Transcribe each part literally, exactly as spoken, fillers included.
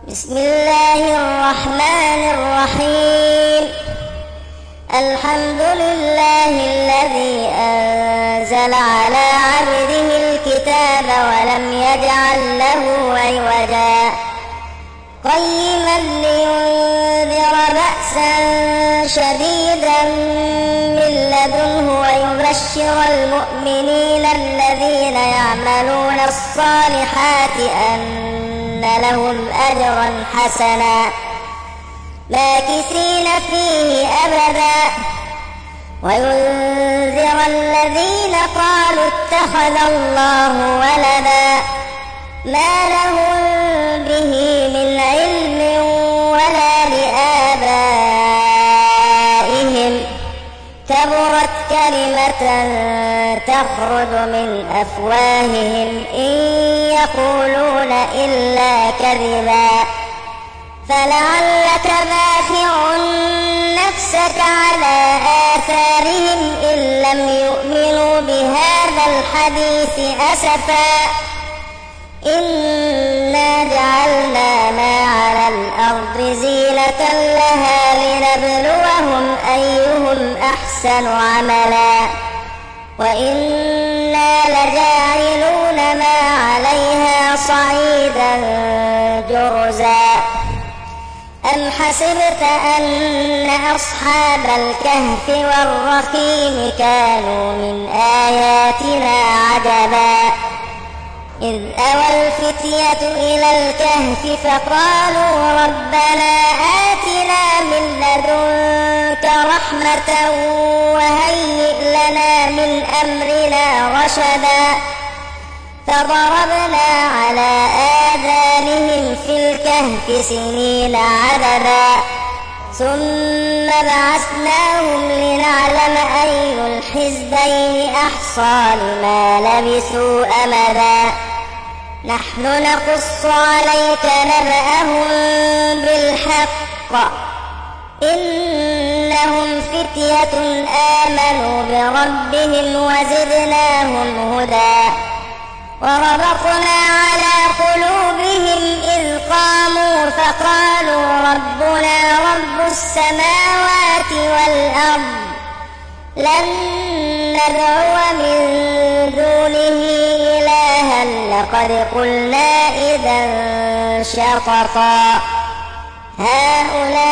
بسم الله الرحمن الرحيم. الحمد لله الذي أنزل على عبده الكتاب ولم يجعل له عوجا قيما لينذر بأسا شديدا من لدنه ويبشر المؤمنين الذين يعملون الصالحات أن لهم أجرا حسنا ماكثين فيه أبدا وينذر الذين قالوا اتخذ الله ولدا ما لهم به من علم ولا لآبائهم كبرت كلمة تخرج من أفواههم إن يقولون إلا كذبا فلعلك باخع نفسك على آثارهم إن لم يؤمنوا بهذا الحديث أسفا إنا جعلنا ما على الأرض زينة لها لنبلوهم أيهم أحسن عملا وإنا لجاعلون ما عليها صعيدا جرزا أم حسبت أن أصحاب الكهف والرقيم كانوا من آياتنا عجبا إذ أوى الفتية إلى الكهف فقالوا ربنا آتنا من لدنك رحمة وهيئ لنا من أمرنا رشدا فضربنا على آذانهم في الكهف سنين عددا ثم بعثناهم لنعلم أي الحزبين أحصى لما لبثوا أمدا نحن نقص عليك نبأهم بالحق إنهم فتية آمنوا بربهم وزدناهم هدى وربطنا على قلوبهم إذ قاموا فقالوا ربنا رب السماوات والأرض لن ندعو من دونه إلها لقد قلنا إذا شططا هؤلاء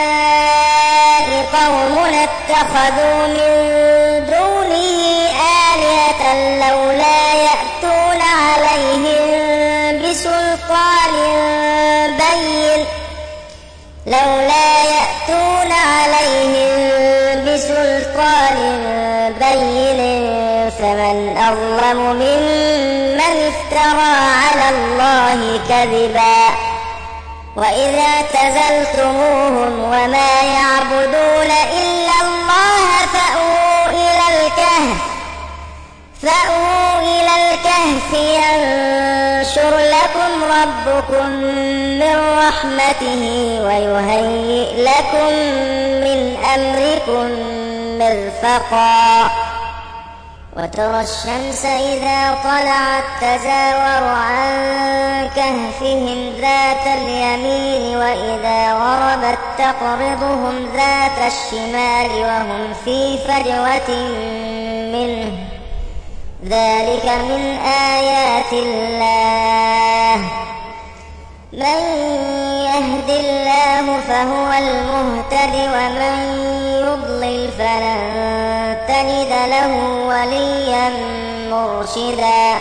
قومنا اتخذوا من دونه آلهة لولا يأتون عليهم بسلطان بين لولا يأتون عليهم بسلطان بين فمن أظلم ممن افترى على الله كذبا وإذا اعتزلتموهم وما يعبدون إلا الله فأووا إلى الكهف فأووا إلى الكهف ينشر لكم ربكم من رحمته ويهيئ لكم من أمركم مرفقا وترى الشمس إذا طلعت تزاور عن كهفهم ذات اليمين وإذا غربت تقرضهم ذات الشمال وهم في فجوة منه ذلك من آيات الله من يهد الله فهو المهتد ومن يضلل فلن تجد له وليا مرشدا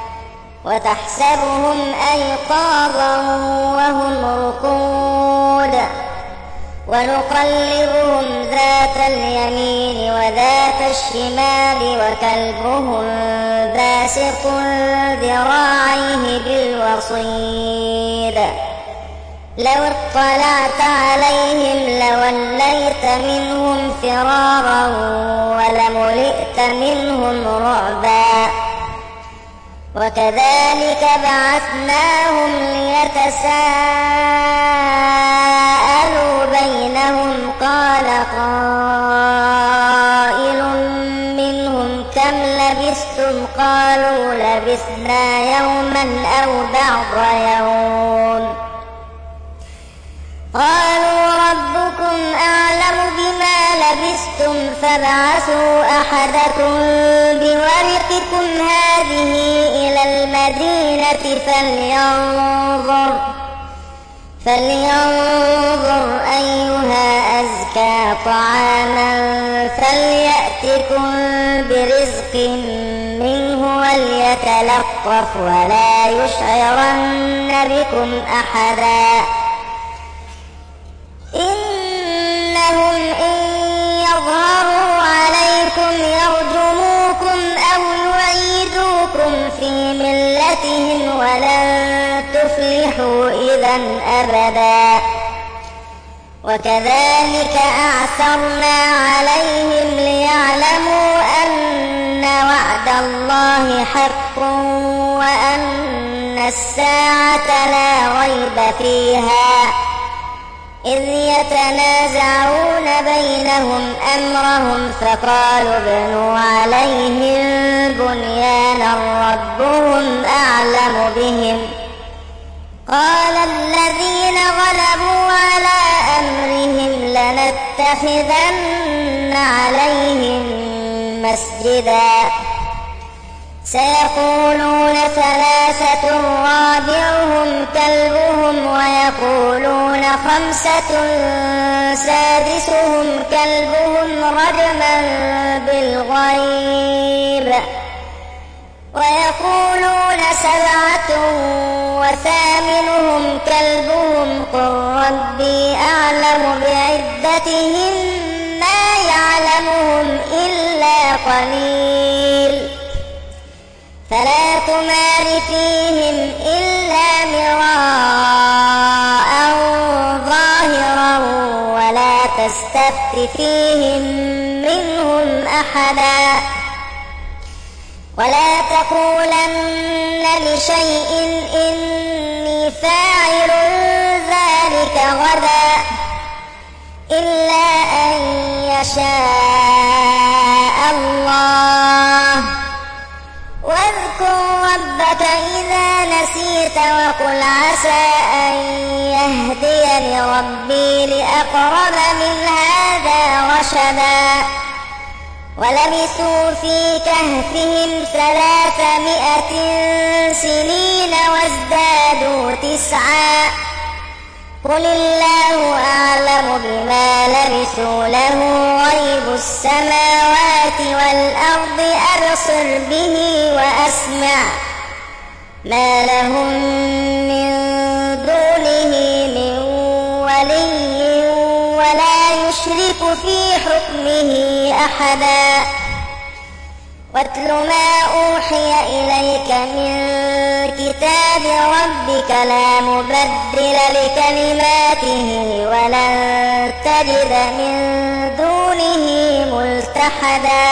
وتحسبهم أيقاظا وهم رقود ونقلبهم ذات اليمين وذات الشمال وكلبهم باسط ذراعيه بالوصيد لو اطلعت عليهم لوليت منهم فرارا ولملئت منهم رعبا وكذلك بعثناهم ليتساءلوا بينهم قال قائل منهم كم لبثتم قالوا لبثنا يوما أو بعض يوم لبثتم فابعثوا أحدكم بورقكم هذه إلى المدينة فلينظر فلينظر أيها أزكى طعاما فليأتكم برزق منه وليتلطف ولا يشعرن بكم أحدا إنهم إن يظهروا عليكم يرجموكم أو يعيدوكم في ملتهم ولن تفلحوا إذا أبدا وكذلك أعثرنا عليهم ليعلموا أن وعد الله حق وأن الساعة لا ريب فيها إذ يتنازعون بينهم أمرهم فقالوا ابنوا عليهم بنيانا ربهم أعلم بهم قال الذين غلبوا على أمرهم لنتخذن عليهم مسجدا سيقولون ثلاثة رابعهم كلبهم ويقولون خمسة سادسهم كلبهم رجما بالغيب ويقولون سبعة وثامنهم كلبهم قل ربي أعلم بعدتهم ما يعلمهم إلا قليل فلا تمار فيهم إلا مراء ظاهرا ولا تستفت فيهم منهم أحدا ولا تقولن لشيء إني فاعل ذلك غدا إلا أن يشاء الله واذكر ربك إذا نسيت وقل عسى أن يهديني ربي لأقرب من هذا رشدا ولبثوا في كهفهم ثلاثمائة سنين وازدادوا تسعا قل الله أعلم بما لبثوا له غيب السماوات والأرض أبصر به وأسمع ما لهم من دونه من ولي ولا يشرك في حكمه أحدا واتل ما أوحي إليك من كتاب ربك لا مبدل لكلماته ولن تجد من دونه ملتحدا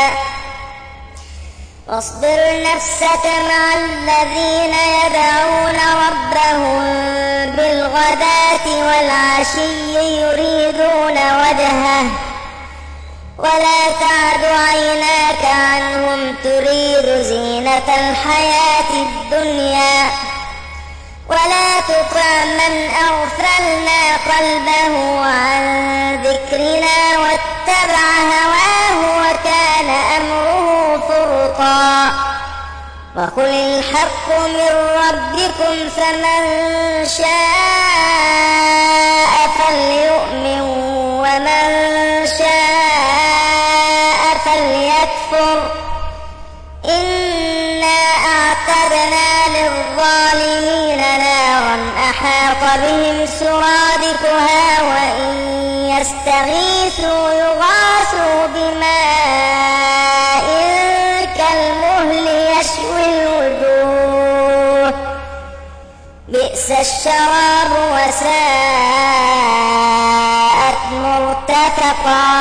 واصبر نفسك مع الذين يدعون ربهم بالغداة والعشي يريدون وجهه ولا تعد عيناك عنهم تريد زينة الحياة الدنيا ولا تطع من أغفلنا قلبه عن ذكرنا واتبع هواه وكان أمره فرطا وقل الحق من ربكم فمن شاء فليؤمن ومن شاء فليكفر إنا أعتدنا للظالمين نارا أحاط بهم سرادقها وإن يستغيثوا يغاثوا بماء كالمهل يشوي الوجوه بئس الشراب وساءت مرتفقا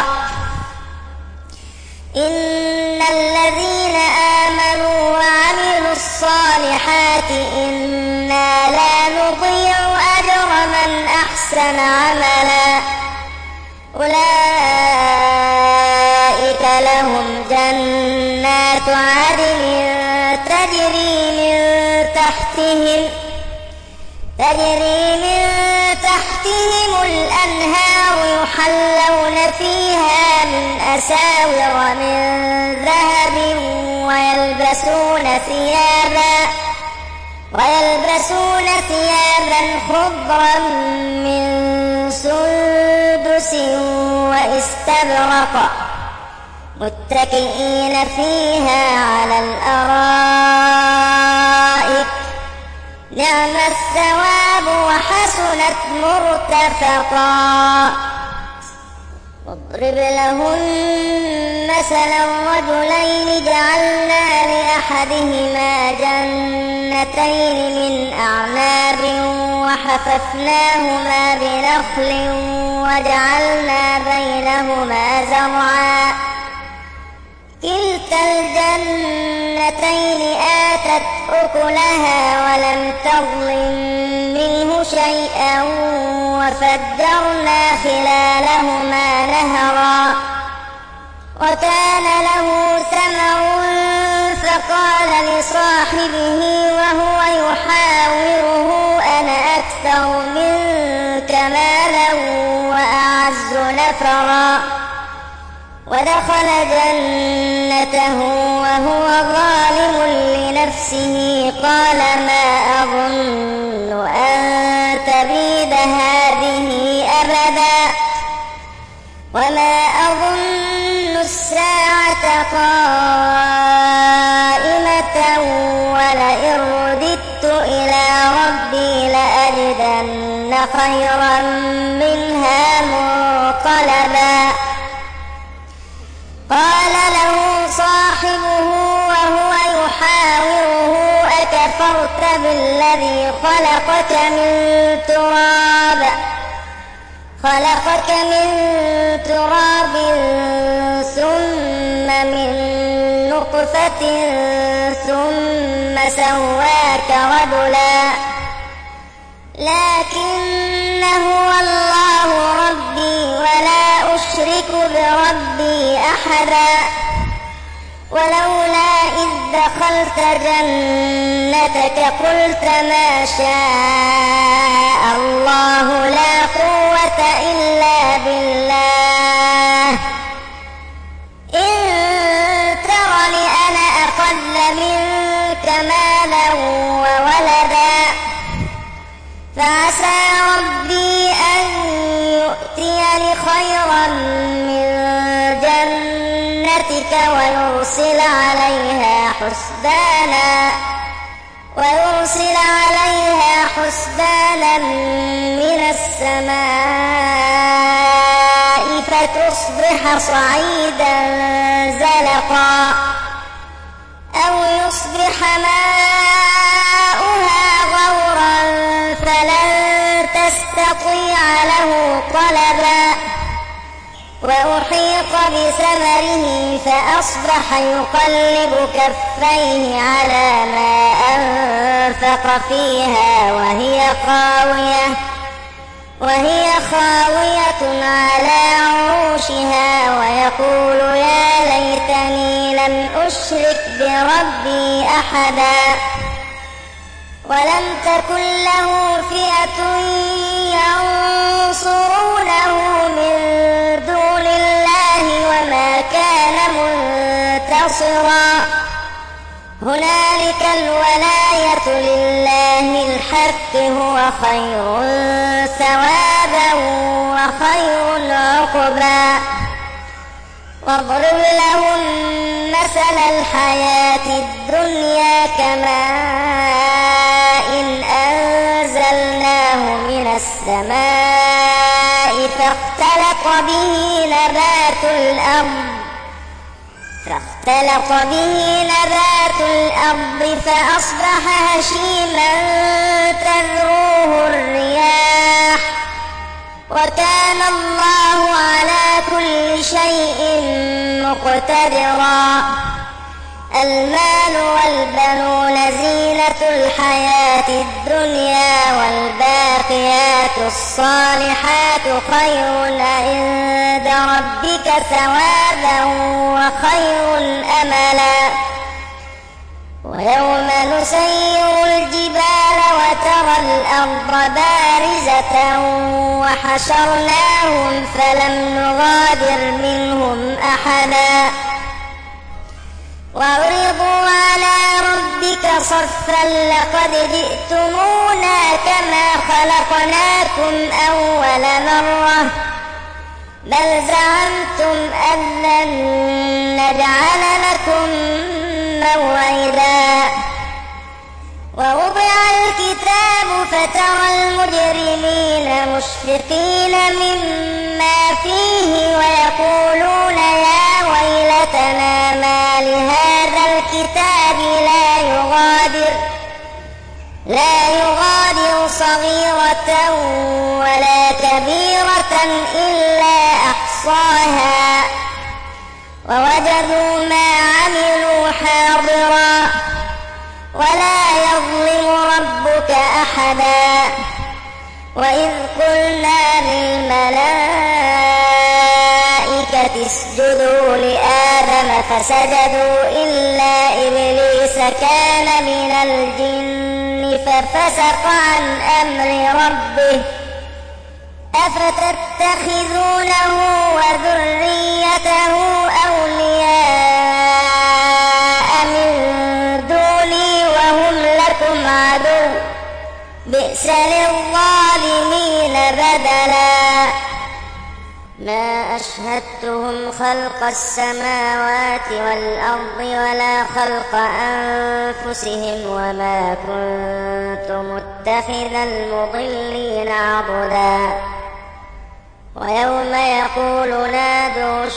إن الذين آمنوا وعملوا الصالحات إنا لا نضيع أجر من أحسن عملا أولئك لهم جنات عدن تجري من تحتهم تجري من تحتهم الأنهار يحلون فيها من أساور من ذهب ويلبسون ثيابا ويلبسون ثيابا خضرا من سندس واستبرق متكئين فيها على الأرائك نعم الثواب وحسنت مرتفقا. واضرب لهم مثلا رجلين جعلنا لأحدهما جنتين من أعناب وحففناهما بنخل وجعلنا بينهما زرعا كلتا الجنتين آتت أكلها ولم تظلم منه شيئا وفجرنا خلالهما نهرا وكان له ثمر فقال لصاحبه وهو يحاوره أنا أكثر منك مالا وأعز نفرا ودخل جنته وهو ظالم لنفسه قال ما أظن أن تبيد هذه أبدا وما أظن الساعة قائمة ولئن رددت إلى ربي لأجدن خيرا منها منقلبا. قال له صاحبه وهو يحاوره أكفرت بالذي خلقك من تراب خلقك من تراب ثم من نطفة ثم سواك رجلا لكن هو الله ربي ولا أشرك بربي أحدا. ولولا إذ دخلت جنتك قلت ما شاء الله لا قوة إلا بالله إن ترني أنا أقل منك مالا وولدا فعسى ربي أن يؤتيني خيرا من جنتك ويرسل عليها حسبانا ويرسل عليها حسبانا من السماء فتصبح صعيدا زلقا أو يصبح ماؤها غورا فلن تستطيع له طلبا وأحيط بثمره فأصبح يقلب كفيه على ما أنفق فيها وهي خاوية وهي خاوية على عروشها ويقول يا ليتني لم أشرك بربي أحدا. ولم تكن له فئة ينصرونه من دون الله وما كان منتصرا هنالك الولاية لله الحق هو خير ثوابا وخير عقبا. واضرب لهم مثل الحياة الدنيا كماء أنزلناه من السماء فاختلط به نبات الأرض فاختلط به نبات الأرض فأصبح هشيما تذروه الرياح وكان الله على كل شيء مقتدرا. المال والبنون زينة الحياة الدنيا والباقيات الصالحات خير عند ربك ثوابا وخير أملا. ويوم نسير الجبال وترى الأرض بارزة وحشرناهم فلم نغادر منهم أحدا وعرضوا على ربك صفا لقد جئتمونا كما خلقناكم أول مرة بل زعمتم أن لن نجعل لكم موعدا ووضع الكتاب فترى المجرمين مشفقين مما فيه ويقولون يا ويلتنا ما لهذا الكتاب لا يغادر لا يغادر صغيرة ولا كبيرة إلا أحصاها ووجدوا ما عملوا حاضرا ولا يظلم ربك أحدا وإذ قلنا للملائكة اسجدوا لآدم فسجدوا إلا إبليس كان من الجن ففسق عن أمر ربه أفتتخذونه وذريته أولياء من دوني وهم لكم عدو بئس للظالمين بدلا ما أشهدتهم خلق السماوات والأرض ولا خلق أنفسهم وما كنت متخذ المضلين عضدا ويوم يقول نادوا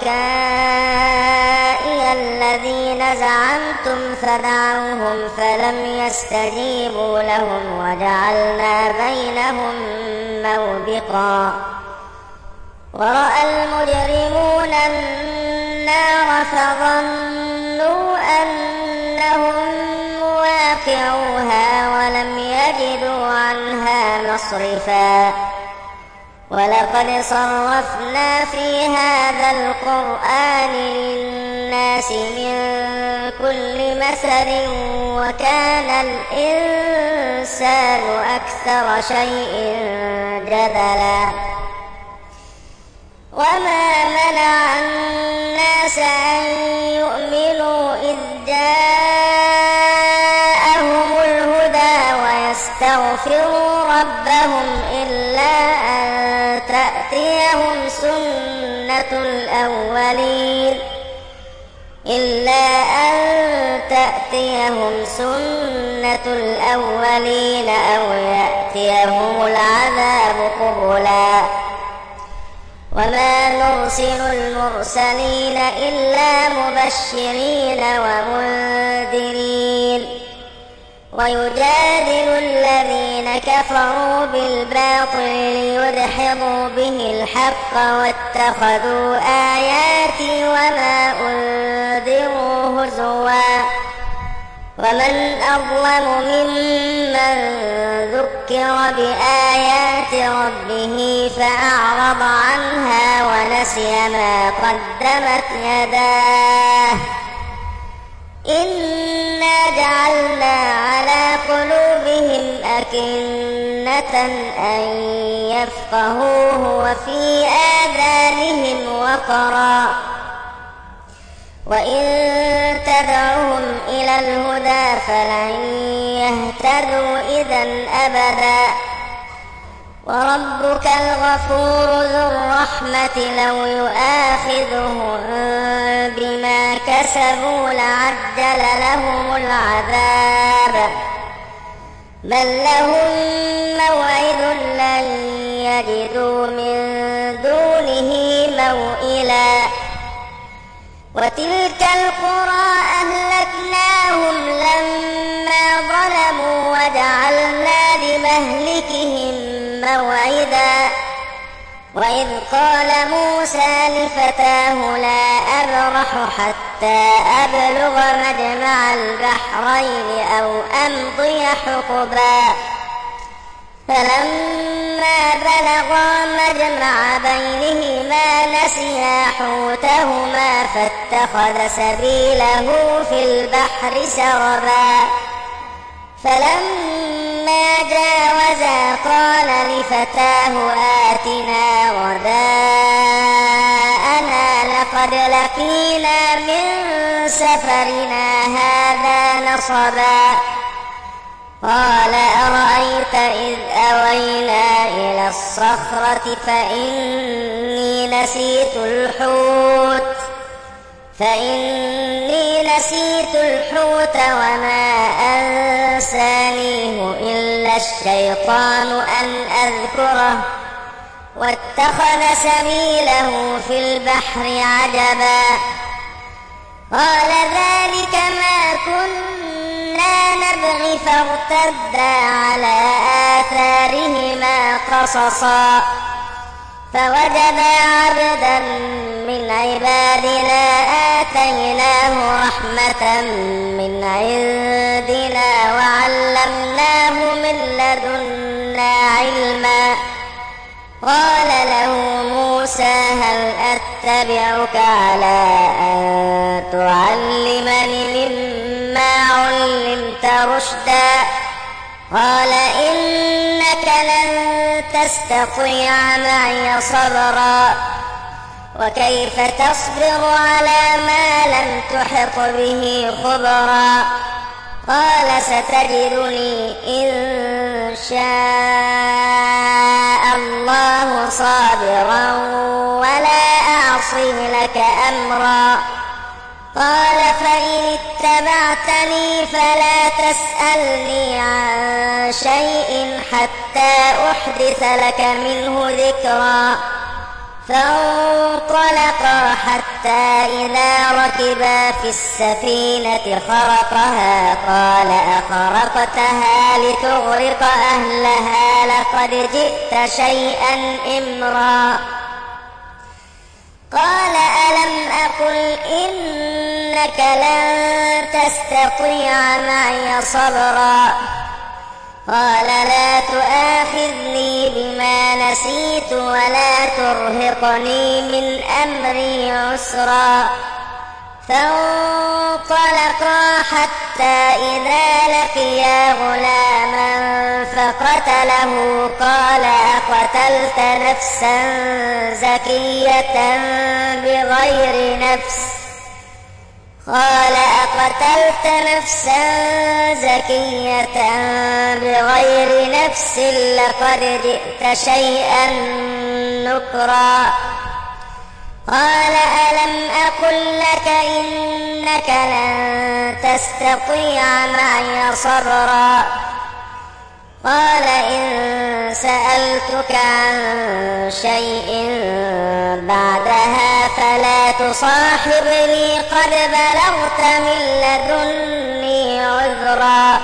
شركائي الذين زعمتم فدعوهم فلم يستجيبوا لهم وجعلنا بينهم موبقا ورأى المجرمون النار فظنوا أنهم مواقعوها ولم يجدوا عنها مصرفا ولقد صرفنا في هذا القرآن للناس من كل مثل وكان الإنسان أكثر شيء جدلا وما منع الناس أن يؤمنوا إذ جاءهم الهدى ويستغفروا ربهم إلا أن تأتيهم سنة الأولين إلا أن تأتيهم سنة الأولين أو يأتيهم العذاب قبلا وما نرسل المرسلين إلا مبشرين ومنذرين ويجادل الذين كفروا بالباطل ليدحضوا به الحق واتخذوا آياتي وما أنذروا هزوا ومن أظلم ممن ذكر بآيات ربه فأعرض عنها ونسي ما قدمت يداه إنا جعلنا على قلوبهم أكنة أن يفقهوه وفي آذانهم وقرا وإن تدعوهم إلى الهدى فلن يهتدوا إذا أبدا وربك الغفور ذو الرحمة لو يؤاخذهم بما كسبوا لعجل لهم العذاب بل لهم موعد لن يجدوا من دونه موئلا وتلك القرى أهلكناهم لما ظلموا وجعلنا لمهلكهم موعدا وإذ قال موسى لفتاه لا أبرح حتى أبلغ مجمع البحرين أو أمضي حقبا فلما بلغا مجمع بينهما نسيا حوتهما فاتخذ سبيله في البحر سربا فلما جاوزا قال لفتاه آتنا غداءنا لقد لقينا من سفرنا هذا نصبا قال أرأيت إذ أوينا إلى الصخرة فإني نسيت الحوت فإني نسيت الحوت وما أنسانيه إلا الشيطان أن أذكره واتخذ سبيله في البحر عجبا قال ذلك ما كنا نبغي فارتدا على آثارهما قصصا فوجدا عبدا من عبادنا آتيناه رحمة من عندنا وعلمناه من لدنا علما قال له موسى هل أتبعك على أن تعلمني مما علمت رشدا قال إنك لن تستطيع معي صبرا وكيف تصبر على ما لم تحط به خبرا قال ستجدني إن شاء الله صابرا ولا أعصي لك أمرا قال فإن اتبعتني فلا تسألني عن شيء حتى أحدث لك منه ذكرا فانطلقا حتى إذا ركبا في السفينة خرقها قال أخرقتها لتغرق أهلها لقد جئت شيئا إمرا قال ألم أقل إنك لن تستطيع معي صبرا قال لا تؤاخذني بما نسيت ولا ترهقني من أمري عسرا فانطلقا حتى إذا لقيا غلاما فقتله قال أقتلت نفسا زكية بغير نفس قال أقتلت نفسا زكية بغير نفس لقد جئت شيئا نكرا قال ألم أقل لك إنك لن تستطيع معي صبرا قال إن سألتك عن شيء بعدها فلا تصاحبني قد بلغت من لدني عذرا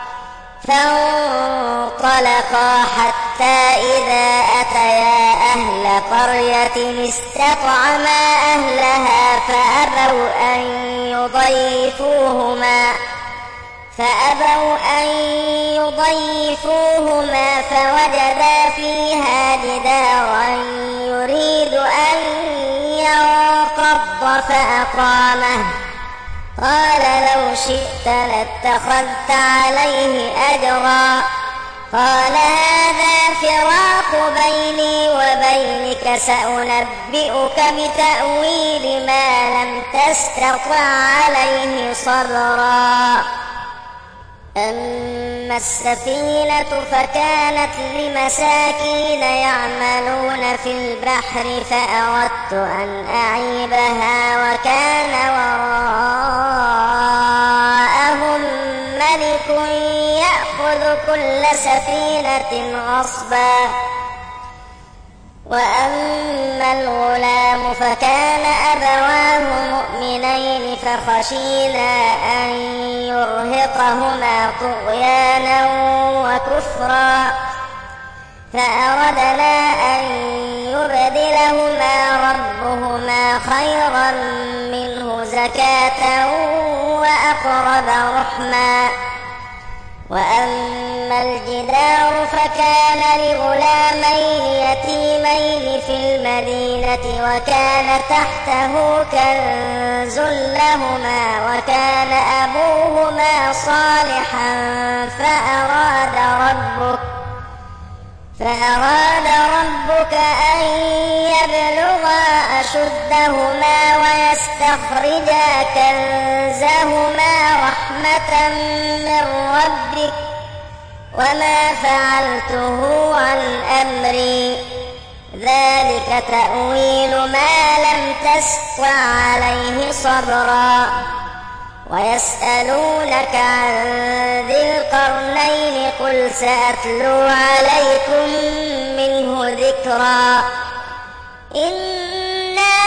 فانطلقا حتى إذا أتيا أهل قرية استطعما أهلها فأبوا أن يضيفوهما فأبوا أن يضيفوهما فوجدا فيها جدارا يريد أن ينقض فأقامه قال لو شئت لاتخذت عليه أجرا قال هذا فراق بيني وبينك سأنبئك بتأويل ما لم تستطع عليه صبرا أما السفينة فكانت لمساكين يعملون في البحر فأردت أن أعيبها وكان وراءهم ملك يأخذ كل سفينة غصبا وأما الغلام فكان أبواه مؤمنين فخشينا أن يرهقهما طغيانا وكفرا فأردنا أن يبدلهما ربهما خيرا منه زكاة وأقرب رحما وأما الجدار فكان لغلامين يتيمين في المدينة وكان تحته كنز لهما وكان أبوهما صالحا فأراد ربك فأراد ربك أن يبلغا أشدهما ويستخرجا كنزهما رحمة من ربك وما فعلته عن أمري ذلك تأويل ما لم تسطع عليه صبرا ويسألونك عن ذي القرنين قل سأتلو عليكم منه ذكرا إنا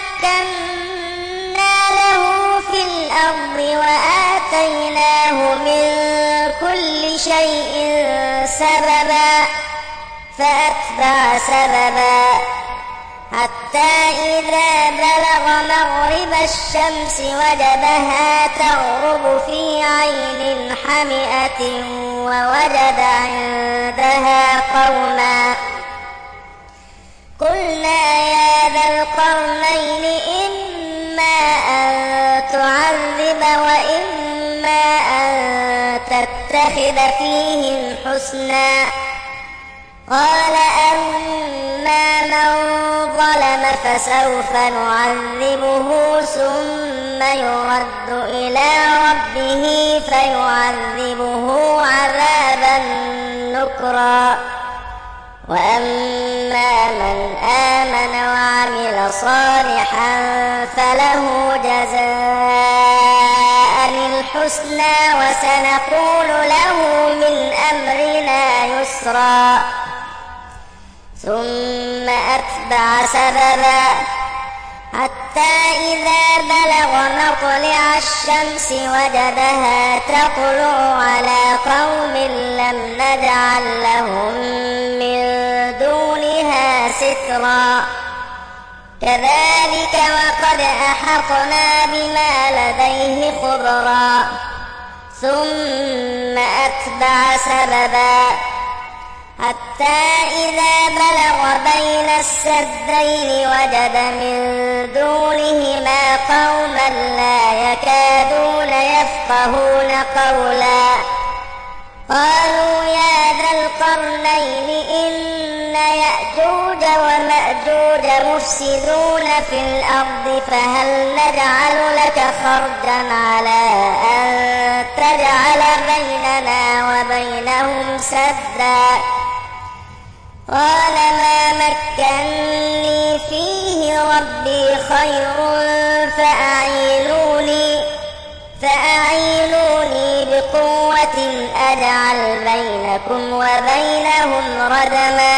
مكنا له في الأرض وآتيناه من كل شيء سببا فأتبع سببا حتى إذا بلغ مغرب الشمس وجدها تغرب في عين حمئة ووجد عندها قوما قلنا يا ذا القرنين إما أن تعذب وإما أن تتخذ فيهم حسنا قال أما من ظلم فسوف نعذبه ثم يرد إلى ربه فيعذبه عذابا نكرا وأما من آمن وعمل صالحا فله جزاء الحسنى وسنقول له من أمرنا يسرا ثم أتبع سببا حتى إذا بلغ مطلع الشمس وجدها تطلع على قوم لم نجعل لهم من دونها سترا كذلك وقد أحطنا بما لديه خبرا ثم أتبع سببا حتى إذا بلغ بين السدين وجد من دونهما قوما لا يكادون يفقهون قولا قالوا يا ذا القرنين إن يأجوج ومأجوج مفسدون في الأرض فهل نجعل لك خرجا على أن تجعل بيننا وبينهم سدا قال ما مكني فيه ربي خير فأعينوني فأعينوني بقوة أجعل بينكم وبينهم ردما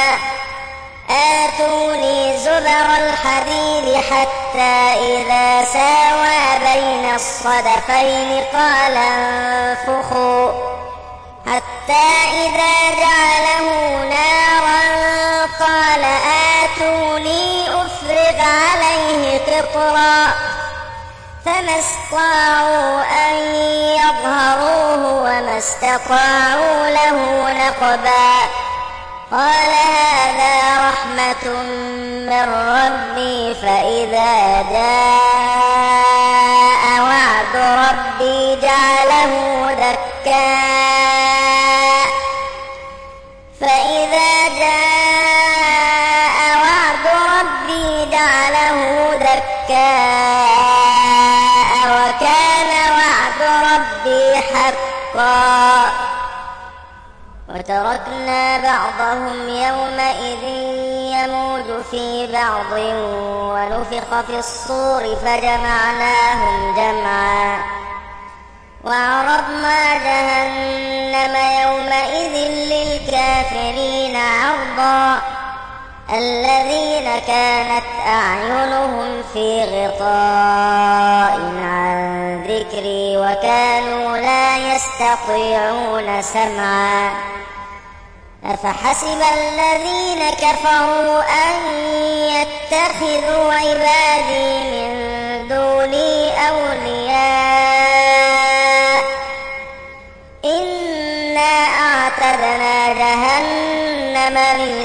آتوني زبر الحديد حتى إذا ساوى بين الصدفين قال انفخوا حتى إذا جعله نارا قال آتوني أفرغ عليه قطرا فما استطاعوا أن يظهروه وما استطاعوا له نقبا قال هذا رحمة من ربي فإذا جاء وعد ربي جعله دكا فإذا جاء وعد ربي جعله دكا وكان وعد ربي حقا وتركنا بعضهم يومئذ يموج في بعض ونفخ في الصور فجمعناهم جمعا وعرضنا جهنم يومئذ للكافرين عرضا الذين كانت أعينهم في غطاء عن ذكري وكانوا لا يستطيعون سمعا أفحسب الذين كفروا أن يتخذوا عبادي من دوني أولياء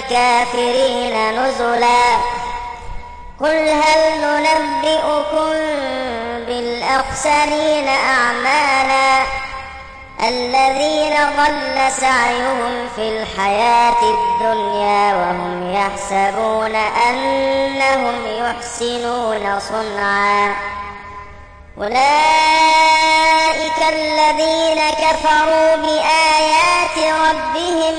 للكافرين نزلا قل هل ننبئكم بالأخسرين أعمالا الذين ضل سعيهم في الحياة الدنيا وهم يحسبون أنهم يحسنون صنعا أولئك الذين كفروا بآيات ربهم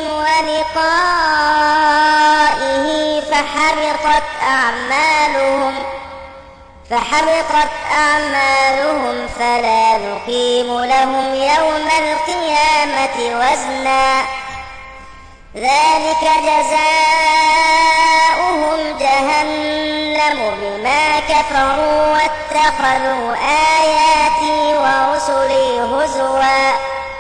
ولقائه فحبطت أعمالهم فحبطت أعمالهم فلا نقيم لهم يوم القيامة وزنا ذلك جزاؤهم جهنم بما كفروا واتخذوا آياتي ورسلي هزوا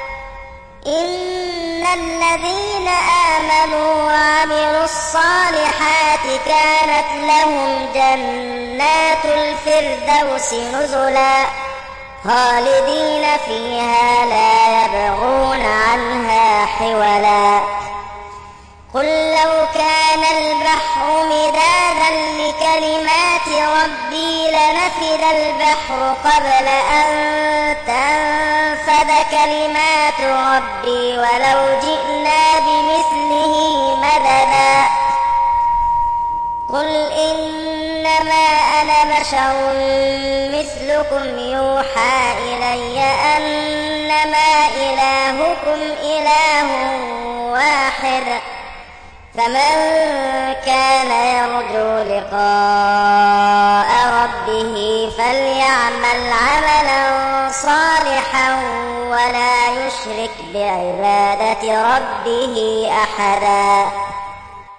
إن الذين آمنوا وعملوا الصالحات كانت لهم جنات الفردوس نزلا خالدين فيها لا يبغون عنها حولا قل لو كان البحر مدادا لكلمات ربي لنفد البحر قبل أن تنفد كلمات ربي ولو جئنا بمثله مددا قل إنما أنا بشر مثلكم يوحى إلي أنما إلهكم إله واحد فمن كان يرجو لقاء ربه فليعمل عملا صالحا ولا يشرك بعبادة ربه أحدا.